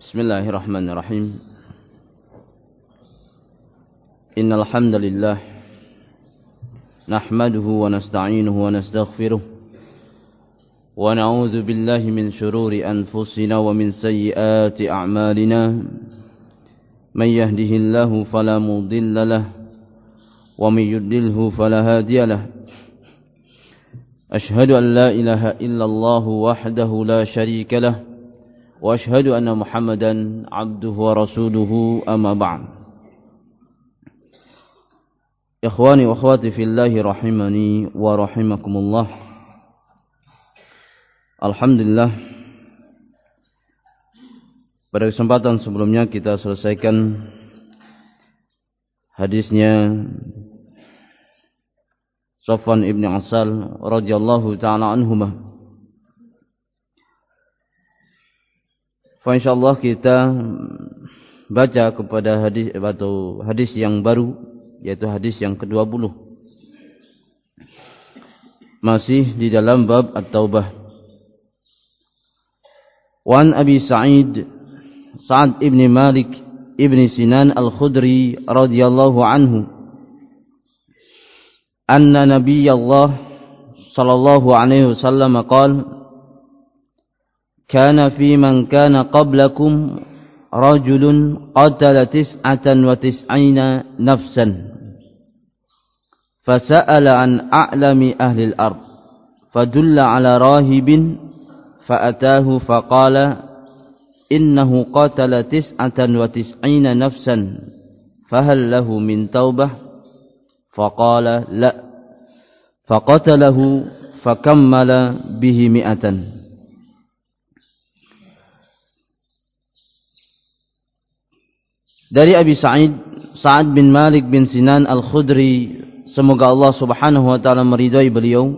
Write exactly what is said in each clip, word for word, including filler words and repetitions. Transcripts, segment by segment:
Bismillahirrahmanirrahim. Innal hamdalillah nahmaduhu wa nasta'inuhu wa nastaghfiruh wa na'udzu billahi min shururi anfusina wa min sayyiati a'malina. Man yahdihillahu fala mudilla lahu wa man yudlilhu fala hadiya lahu. Ashhadu an la ilaha illallah wahdahu la syarika lahu wa ashhadu anna Muhammadan abduhu wa rasuluhu, amma ba'd. Ikhwani wa akhwati fillahi rahimani wa rahimakumullah. Alhamdulillah, pada kesempatan sebelumnya kita selesaikan hadisnya Safwan ibn Asal radhiyallahu ta'ala anhumah. Fa insyaallah kita baca kepada hadis atau hadis yang baru, yaitu hadis yang kedua puluh. Masih di dalam bab At-Taubah. Wan Abi Sa'id Sa'ad ibn Malik ibn Sinan Al-Khudri radhiyallahu anhu anna Nabiyallah sallallahu alaihi wasallam qala kana fi man kana qablakum rajulun qatala tis'atan wa tis'ina nafsan fasa'ala an a'lami ahli al-ard fadulla ala rahibin fa'atahu faqala innahu qatala tis'atan wa tis'ina nafsan fahal lahu min taubah faqala la faqatalahu fakammala bihi mi'atan. Dari Abi Sa'id Sa'ad bin Malik bin Sinan Al-Khudri, semoga Allah subhanahu wa ta'ala meridai beliau,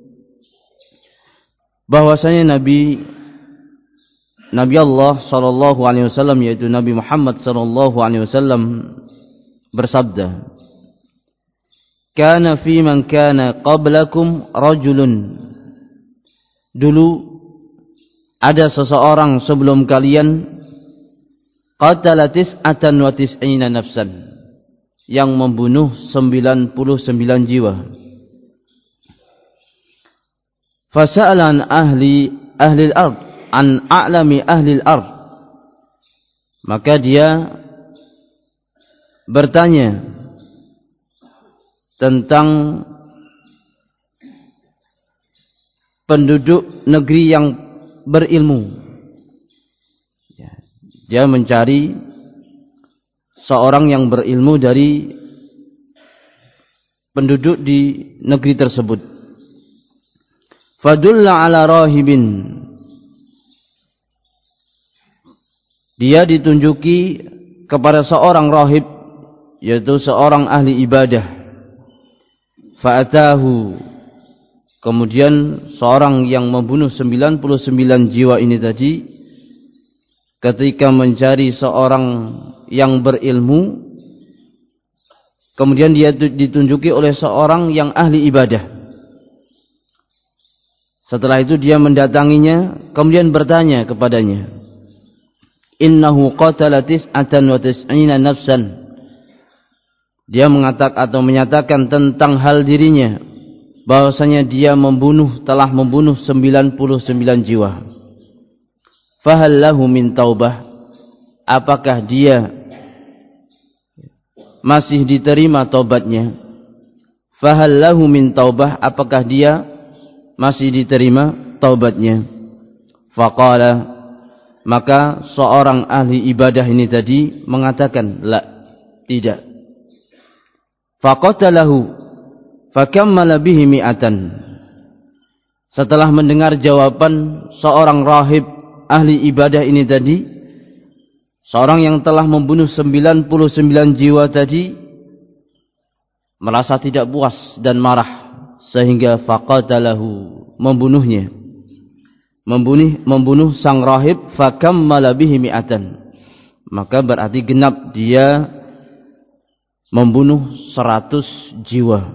bahwasanya Nabi Nabi Allah sallallahu alaihi wasallam, yaitu Nabi Muhammad sallallahu alaihi wasallam bersabda, kana fi man kana qablakum rajulun, dulu ada seseorang sebelum kalian, qatala tis'atan wa tis'ina nafsan, yang membunuh sembilan puluh sembilan jiwa. Fasa'ala an ahli ahli al-ard an a'lami ahli al-ard, maka dia bertanya tentang penduduk negeri yang berilmu. Dia mencari seorang yang berilmu dari penduduk di negeri tersebut. Fadulla ala rahibin, dia ditunjuki kepada seorang rahib, yaitu seorang ahli ibadah. Fa'atahu, kemudian seorang yang membunuh sembilan puluh sembilan jiwa ini tadi, ketika mencari seorang yang berilmu, kemudian dia ditunjuki oleh seorang yang ahli ibadah. Setelah itu dia mendatanginya, kemudian bertanya kepadanya, innahu qatala tis'atan wa tis'ina nafsan. Dia mengatakan atau menyatakan tentang hal dirinya, bahwasanya dia membunuh telah membunuh sembilan puluh sembilan jiwa. Fahal lahu min taubah, apakah dia masih diterima taubatnya? Fahal lahu min taubah, apakah dia masih diterima taubatnya? Faqala, maka seorang ahli ibadah ini tadi mengatakan, la, tidak. Faqatalahu fakammala bihi mi'atan. Setelah mendengar jawaban seorang rahib ahli ibadah ini tadi, seorang yang telah membunuh sembilan puluh sembilan jiwa tadi merasa tidak puas dan marah, sehingga faqatalahu, membunuhnya, membunuh membunuh sang rahib. Fakammala bihi mi'atan, maka berarti genap dia membunuh seratus jiwa.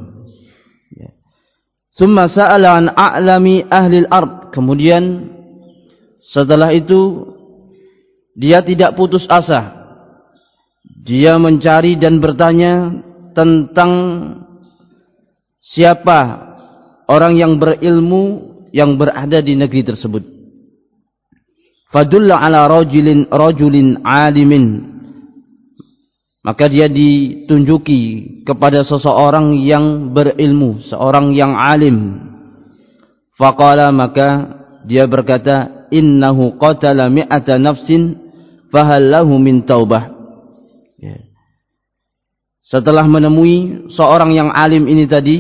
Tsumma sa'ala an a'lami ahli al-ard, kemudian setelah itu dia tidak putus asa. Dia mencari dan bertanya tentang siapa orang yang berilmu yang berada di negeri tersebut. Fadulla ala rajulin rajulin alimin, maka dia ditunjuki kepada seseorang yang berilmu, seorang yang alim. Faqala, maka dia berkata, innahu qatala mi'ata nafsin fahal lahu min taubah. Ya. Setelah menemui seorang yang alim ini tadi,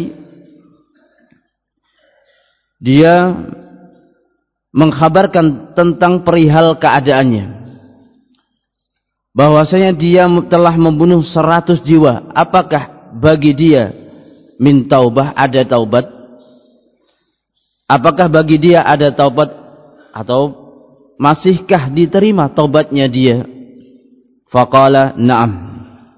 dia mengkhabarkan tentang perihal keadaannya, bahwasanya dia telah membunuh seratus jiwa. Apakah bagi dia min taubah, ada taubat? Apakah bagi dia ada taubat, atau masihkah diterima taubatnya dia? Faqala na'am.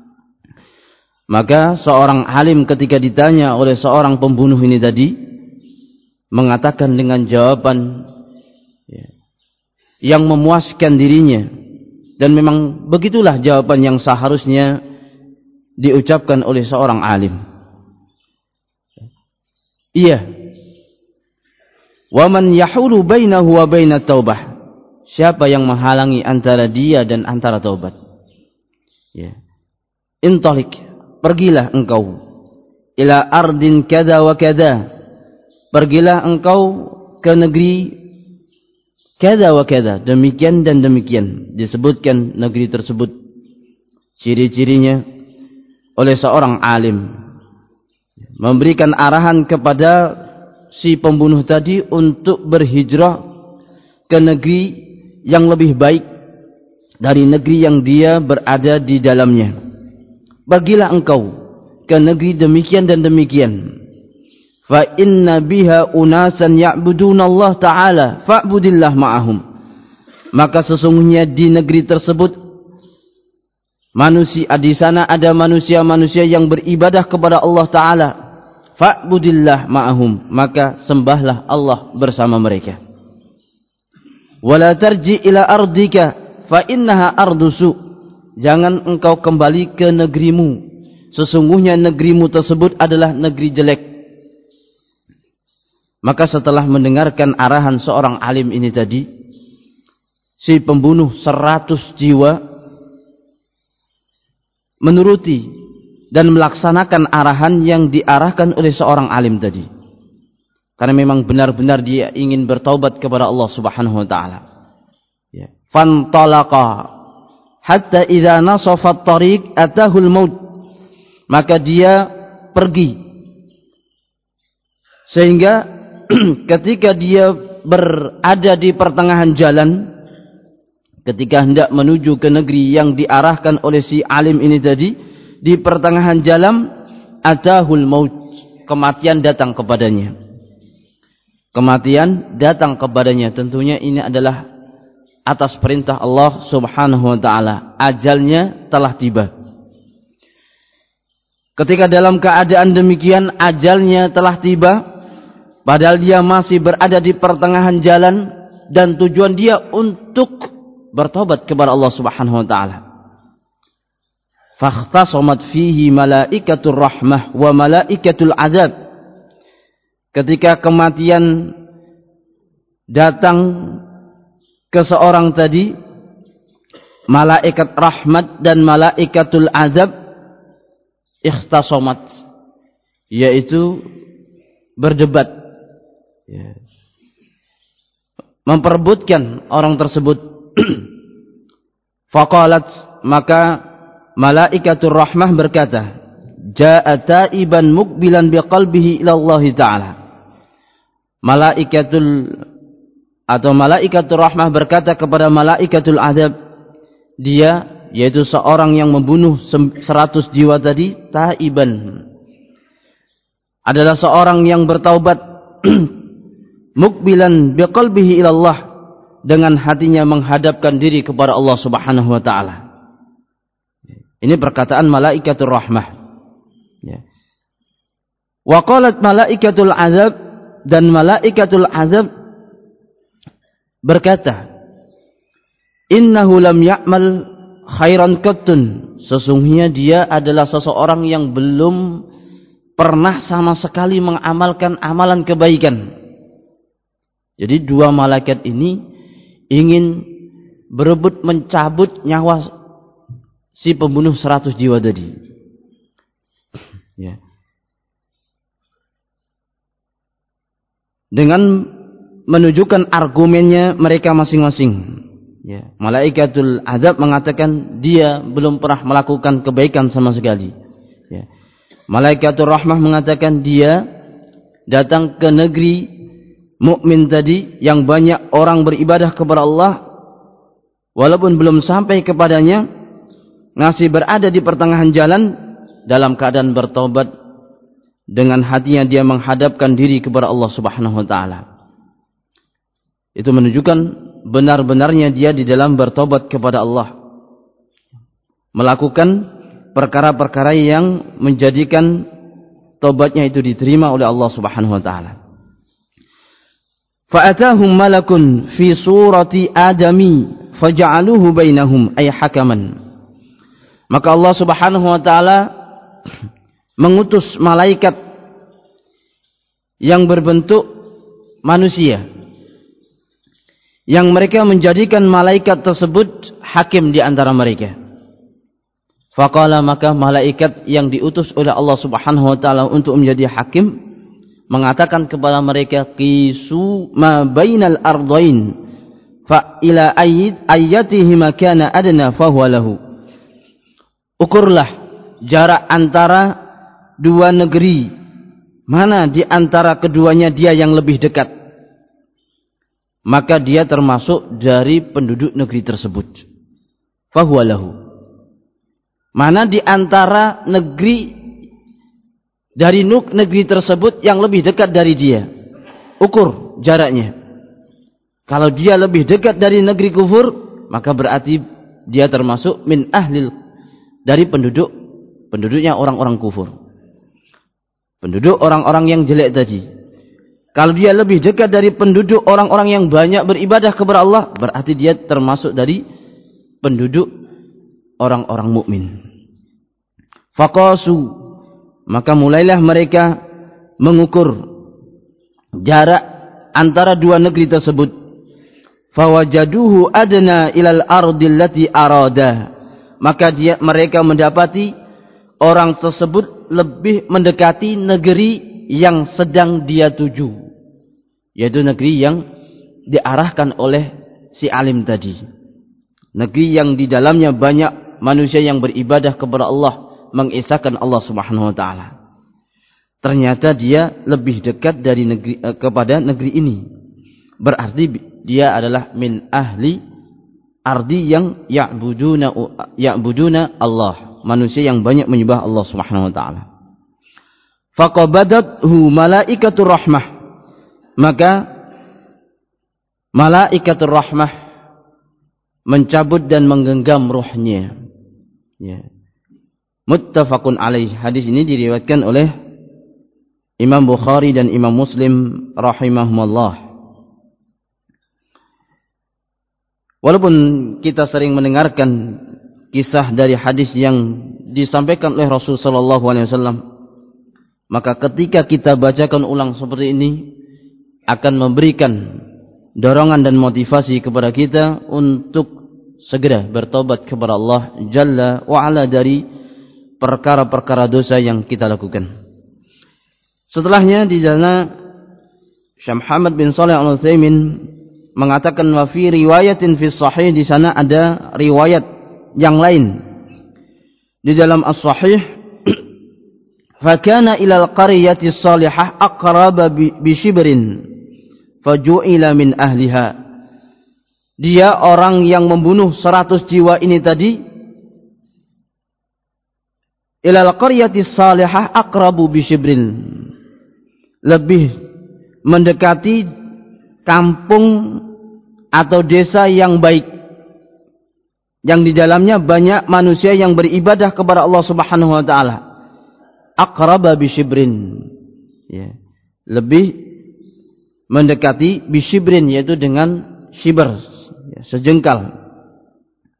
Maka seorang alim ketika ditanya oleh seorang pembunuh ini tadi, mengatakan dengan jawaban ya, yang memuaskan dirinya. Dan memang begitulah jawaban yang seharusnya diucapkan oleh seorang alim. Iya. Wa man yahulu bainahu wa bainat taubah. Siapa yang menghalangi antara dia dan antara taubat? Ya. Intalik, pergilah engkau ila ardin kada wa kada. Pergilah engkau ke negeri kada wa kada, demikian dan demikian. Disebutkan negeri tersebut, ciri-cirinya oleh seorang alim, memberikan arahan kepada si pembunuh tadi untuk berhijrah ke negeri yang lebih baik dari negeri yang dia berada di dalamnya. Pergilah engkau ke negeri demikian dan demikian. Fa inna biha unasan ya'buduna Allah Ta'ala fa'budillah ma'ahum. Maka sesungguhnya di negeri tersebut manusia, di sana ada manusia-manusia yang beribadah kepada Allah Ta'ala. Fa'budillah ma'ahum, maka sembahlah Allah bersama mereka. Wala tarji ila ardika fa innaha ardusu. Jangan engkau kembali ke negerimu, sesungguhnya negerimu tersebut adalah negeri jelek. Maka setelah mendengarkan arahan seorang alim ini tadi, si pembunuh seratus jiwa menuruti dan melaksanakan arahan yang diarahkan oleh seorang alim tadi. Karena memang benar-benar dia ingin bertaubat kepada Allah Subhanahu wa taala. Ya. Fantalaqa hatta idza nasafa at-tariq atahu al-maut. Maka dia pergi sehingga ketika dia berada di pertengahan jalan, ketika hendak menuju ke negeri yang diarahkan oleh si alim ini tadi, di pertengahan jalan atahul maut, kematian datang kepadanya. Kematian datang kepadanya. Tentunya ini adalah atas perintah Allah Subhanahu wa taala. Ajalnya telah tiba. Ketika dalam keadaan demikian, ajalnya telah tiba, padahal dia masih berada di pertengahan jalan dan tujuan dia untuk bertobat kepada Allah Subhanahu wa taala. Fakhtasamat fihi malaikatur rahmah wa malaikatul azab. Ketika kematian datang ke seorang tadi, malaikat rahmat dan malaikatul azab ikhtasamat, yaitu berdebat, ya, memperebutkan orang tersebut. Faqalat, maka malaikatur rahmah berkata, jaa taiban muqbilan biqalbihi ila Allah taala. Malaikatul atau malaikatur rahmah berkata kepada malaikatul azab, dia yaitu seorang yang membunuh seratus jiwa tadi, taiban, adalah seorang yang bertaubat, mukbilan biqalbihi ila Allah, dengan hatinya menghadapkan diri kepada Allah Subhanahu wa taala. Ini perkataan malaikatur rahmah. Ya. Wa qalat malaikatul azab, dan malaikatul azab berkata, innahu lam ya'mal khairan qattun, sesungguhnya dia adalah seseorang yang belum pernah sama sekali mengamalkan amalan kebaikan. Jadi dua malaikat ini ingin berebut mencabut nyawa si pembunuh seratus jiwa tadi. Ya. Dengan menunjukkan argumennya mereka masing-masing. Ya. Malaikatul Adzab mengatakan dia belum pernah melakukan kebaikan sama sekali. Ya. Malaikatul Rahmah mengatakan dia datang ke negeri mukmin tadi yang banyak orang beribadah kepada Allah, walaupun belum sampai kepadanya, masih berada di pertengahan jalan dalam keadaan bertobat, dengan hatinya dia menghadapkan diri kepada Allah Subhanahu wa taala. Itu menunjukkan benar-benarnya dia di dalam bertobat kepada Allah, melakukan perkara-perkara yang menjadikan tobatnya itu diterima oleh Allah Subhanahu wa taala. Fa'atahum malakun fi surati adami faja'aluhu bainahum ay hakaman. Maka Allah Subhanahu wa taala mengutus malaikat yang berbentuk manusia, yang mereka menjadikan malaikat tersebut hakim di antara mereka. Faqala, maka malaikat yang diutus oleh Allah Subhanahu wa taala untuk menjadi hakim mengatakan kepada mereka, qisu ma bainal ardain fa ila ayyid ayyatihi ma kana adna fa huwa lahu. Ukurlah jarak antara dua negeri, mana di antara keduanya dia yang lebih dekat, maka dia termasuk dari penduduk negeri tersebut. Fa huwa lahu. Mana di antara negeri dari negeri tersebut yang lebih dekat dari dia, ukur jaraknya. Kalau dia lebih dekat dari negeri kufur, maka berarti dia termasuk min ahlil, dari penduduk penduduknya orang-orang kufur, penduduk orang-orang yang jelek tadi. Kalau dia lebih dekat dari penduduk orang-orang yang banyak beribadah kepada Allah, berarti dia termasuk dari penduduk orang-orang mukmin. Faqasu, maka mulailah mereka mengukur jarak antara dua negeri tersebut. Fawajaduhu adna ilal ardil lati arada, maka dia mereka mendapati orang tersebut lebih mendekati negeri yang sedang dia tuju, yaitu negeri yang diarahkan oleh si alim tadi, negeri yang di dalamnya banyak manusia yang beribadah kepada Allah, mengesahkan Allah Subhanahu wa taala. Ternyata dia lebih dekat dari negeri eh, kepada negeri ini. Berarti dia adalah min ahli ardi yang ya'buduna ya'buduna Allah, manusia yang banyak menyembah Allah Subhanahu wa taala. Faqabadathu malaikatur rahmah, maka malaikatur rahmah mencabut dan menggenggam ruhnya. Ya. Muttafaqun alaih. Hadis ini diriwayatkan oleh Imam Bukhari dan Imam Muslim rahimahumullah. Walaupun kita sering mendengarkan kisah dari hadis yang disampaikan oleh Rasul sallallahu alaihi wasallam, maka ketika kita bacakan ulang seperti ini akan memberikan dorongan dan motivasi kepada kita untuk segera bertobat kepada Allah Jalla wa Ala dari perkara-perkara dosa yang kita lakukan. Setelahnya di sana Syekh Muhammad bin Shalih Al-Utsaimin mengatakan, wa fi riwayatin fi sahih, di sana ada riwayat yang lain di dalam as-sahih, fa kana ila al-qaryati as-salihah aqraba bi shibrin faju'ila min ahliha. Dia orang yang membunuh seratus jiwa ini tadi, ilal qaryati salihah aqrabu bisyibrin, lebih mendekati kampung atau desa yang baik, yang di dalamnya banyak manusia yang beribadah kepada Allah Subhanahu wa taala. Aqraba bisyibrin, ya, lebih mendekati bisyibrin, yaitu dengan shibr, ya, sejengkal.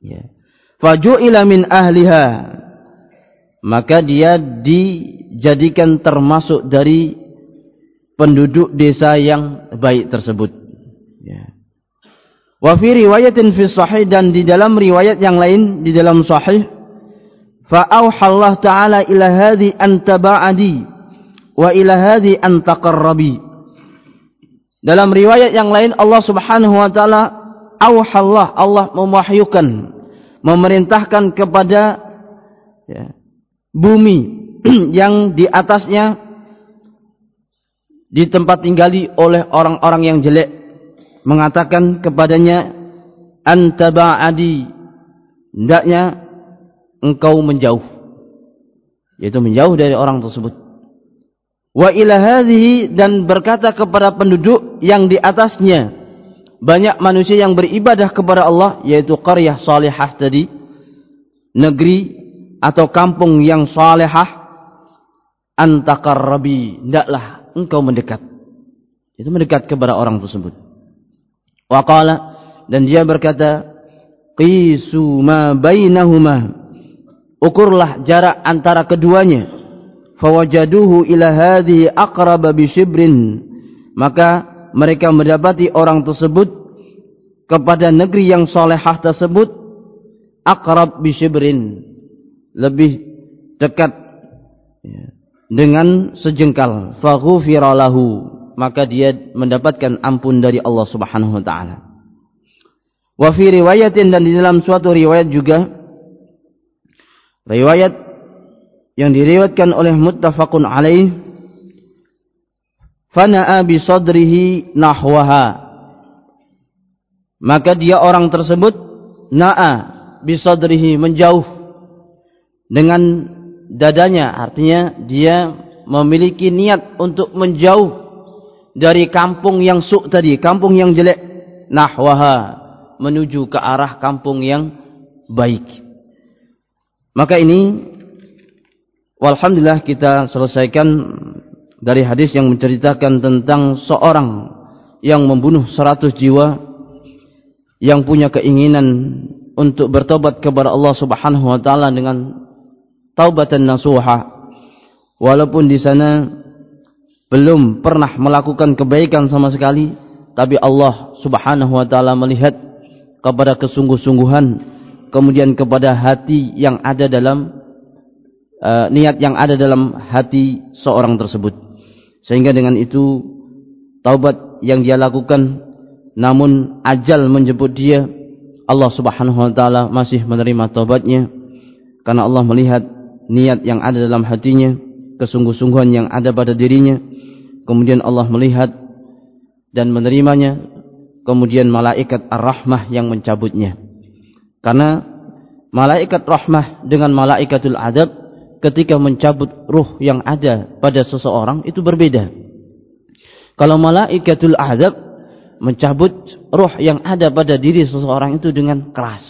Ya. Faju'ila min ahliha, maka dia dijadikan termasuk dari penduduk desa yang baik tersebut. Ya. Wa fi riwayatin fi sahih, dan di dalam riwayat yang lain di dalam sahih, fa auhallahu ta'ala ila hadhi an taba'adi wa ila hadhi an taqarrabi. Dalam riwayat yang lain Allah Subhanahu wa taala auhallah, Allah mewahyukan, memerintahkan kepada ya, bumi yang di atasnya di tempat tinggali oleh orang-orang yang jelek, mengatakan kepadanya antaba'adi, hendaknya engkau menjauh, yaitu menjauh dari orang tersebut. Wa ila hadhihi, dan berkata kepada penduduk yang di atasnya banyak manusia yang beribadah kepada Allah, yaitu qaryah salihah tadi, negeri atau kampung yang salihah, antaqarrabi, hendaklah engkau mendekat, itu mendekat kepada orang tersebut. Waqala, dan dia berkata, qisu ma bainahuma, ukurlah jarak antara keduanya. Fawajaduhu ila hadhihi aqraba bi shibrin, maka mereka mendapati orang tersebut kepada negeri yang salehah tersebut aqrab bi shibrin, lebih dekat ya, dengan sejengkal. Faghufira lahu, maka dia mendapatkan ampun dari Allah Subhanahu wa taala. Wa fi riwayatin, dan di dalam suatu riwayat juga, riwayat yang diriwayatkan oleh muttafaqun alaih, fana'a bi sadrihi nahwaha, maka dia orang tersebut na'a bi sadrihi, menjauh dengan dadanya, artinya dia memiliki niat untuk menjauh dari kampung yang su' tadi, kampung yang jelek, nahwaha, menuju ke arah kampung yang baik. Maka ini walhamdulillah kita selesaikan dari hadis yang menceritakan tentang seorang yang membunuh seratus jiwa, yang punya keinginan untuk bertobat kepada Allah Subhanahu wa taala dengan taubatan nasuha, walaupun di sana belum pernah melakukan kebaikan sama sekali, tapi Allah Subhanahu wa taala melihat kepada kesungguh-sungguhan, kemudian kepada hati yang ada dalam uh, niat yang ada dalam hati seorang tersebut, sehingga dengan itu taubat yang dia lakukan, namun ajal menjemput dia, Allah Subhanahu wa taala masih menerima taubatnya, karena Allah melihat niat yang ada dalam hatinya, kesungguh-sungguhan yang ada pada dirinya. Kemudian Allah melihat dan menerimanya, kemudian malaikat ar-rahmah yang mencabutnya. Karena malaikat rahmah dengan malaikatul adab ketika mencabut ruh yang ada pada seseorang itu berbeda. Kalau malaikatul adab mencabut ruh yang ada pada diri seseorang itu dengan keras,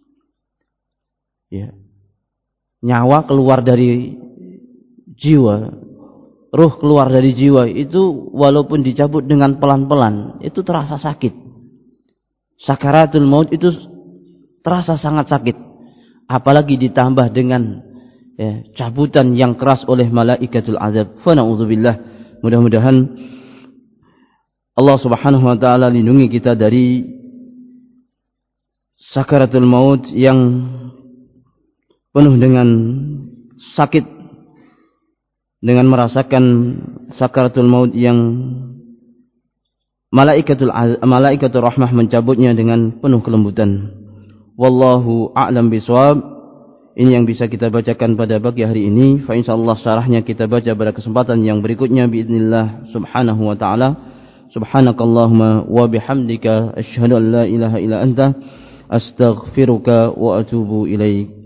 ya, nyawa keluar dari jiwa, ruh keluar dari jiwa itu walaupun dicabut dengan pelan-pelan itu terasa sakit. Sakaratul maut itu terasa sangat sakit, apalagi ditambah dengan ya, cabutan yang keras oleh malaikatul azab. Fa na'udzubillah, mudah-mudahan Allah Subhanahu wa taala lindungi kita dari sakaratul maut yang penuh dengan sakit, dengan merasakan sakaratul maut yang malaikatul malaikatul rahmah mencabutnya dengan penuh kelembutan. Wallahu a'lam bishawab. Ini yang bisa kita bacakan pada pagi hari ini. Fa insyaallah syarahnya kita baca pada kesempatan yang berikutnya biidznillah subhanahu wa ta'ala. Subhanakallahumma wa bihamdika asyhadu an la ilaha illa anta astaghfiruka wa atubu ilaik.